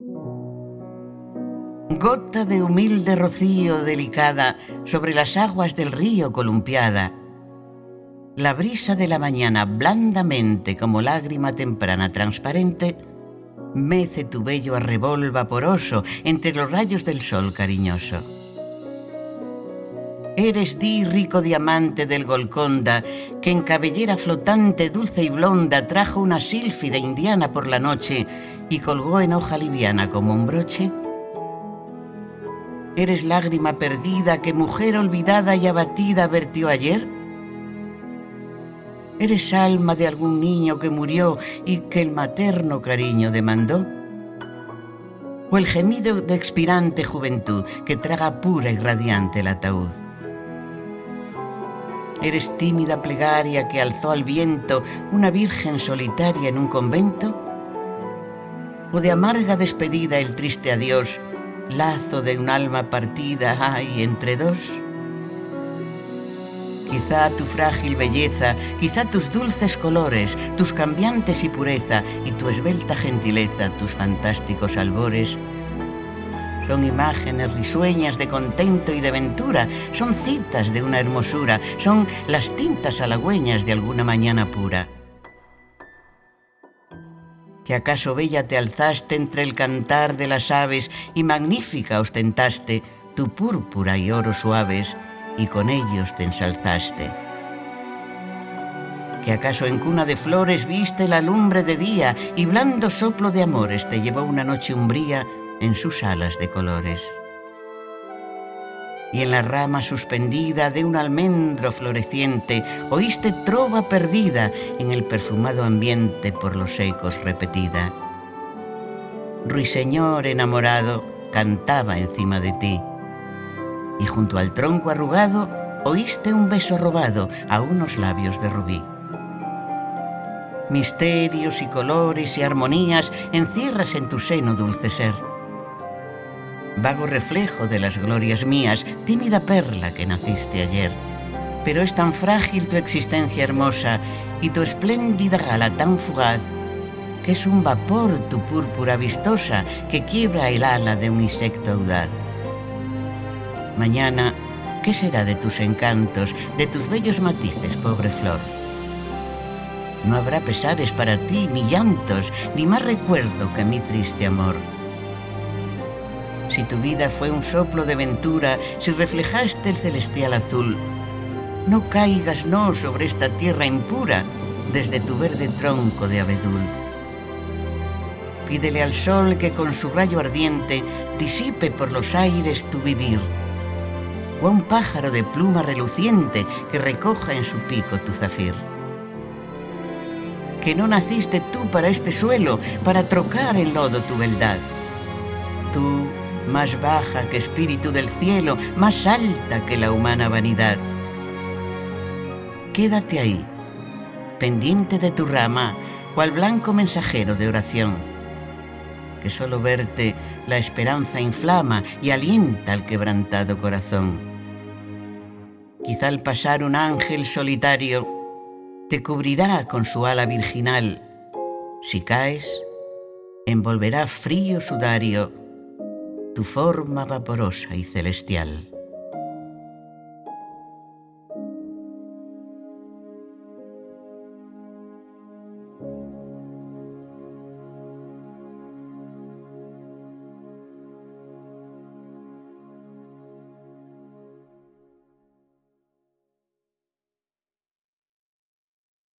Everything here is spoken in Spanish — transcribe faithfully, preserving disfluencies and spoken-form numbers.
Gota de humilde rocío delicada sobre las aguas del río columpiada, la brisa de la mañana blandamente como lágrima temprana transparente mece tu vello arrebol vaporoso entre los rayos del sol cariñoso. Eres di rico diamante del Golconda, que en cabellera flotante, dulce y blonda trajo una sílfide indiana por la noche y colgó en hoja liviana como un broche. ¿Eres lágrima perdida que mujer olvidada y abatida vertió ayer? ¿Eres alma de algún niño que murió y que el materno cariño demandó? ¿O el gemido de expirante juventud que traga pura y radiante el ataúd? ¿Eres tímida plegaria que alzó al viento una virgen solitaria en un convento? ¿O de amarga despedida el triste adiós, lazo de un alma partida hay entre dos? Quizá tu frágil belleza, quizá tus dulces colores, tus cambiantes y pureza, y tu esbelta gentileza, tus fantásticos albores, son imágenes risueñas de contento y de ventura, son citas de una hermosura, son las tintas halagüeñas de alguna mañana pura. ¿Que acaso bella te alzaste entre el cantar de las aves y magnífica ostentaste tu púrpura y oro suaves y con ellos te ensalzaste? ¿Que acaso en cuna de flores viste la lumbre de día y blando soplo de amores te llevó una noche umbría en sus alas de colores? Y en la rama suspendida de un almendro floreciente oíste trova perdida en el perfumado ambiente por los ecos repetida. Ruiseñor enamorado cantaba encima de ti, y junto al tronco arrugado oíste un beso robado a unos labios de rubí. Misterios y colores y armonías encierras en tu seno, dulce ser. Vago reflejo de las glorias mías, tímida perla que naciste ayer. Pero es tan frágil tu existencia hermosa y tu espléndida gala tan fugaz, que es un vapor tu púrpura vistosa que quiebra el ala de un insecto audaz. Mañana, ¿qué será de tus encantos, de tus bellos matices, pobre flor? No habrá pesares para ti, ni llantos, ni más recuerdo que mi triste amor. Si tu vida fue un soplo de ventura, si reflejaste el celestial azul, no caigas, no, sobre esta tierra impura, desde tu verde tronco de abedul. Pídele al sol que con su rayo ardiente disipe por los aires tu vivir, o a un pájaro de pluma reluciente que recoja en su pico tu zafir. Que no naciste tú para este suelo, para trocar en lodo tu beldad. Tú, más baja que espíritu del cielo, más alta que la humana vanidad. Quédate ahí, pendiente de tu rama, cual blanco mensajero de oración, que solo verte la esperanza inflama y alienta al quebrantado corazón. Quizá al pasar un ángel solitario te cubrirá con su ala virginal. Si caes, envolverá frío sudario tu forma vaporosa y celestial.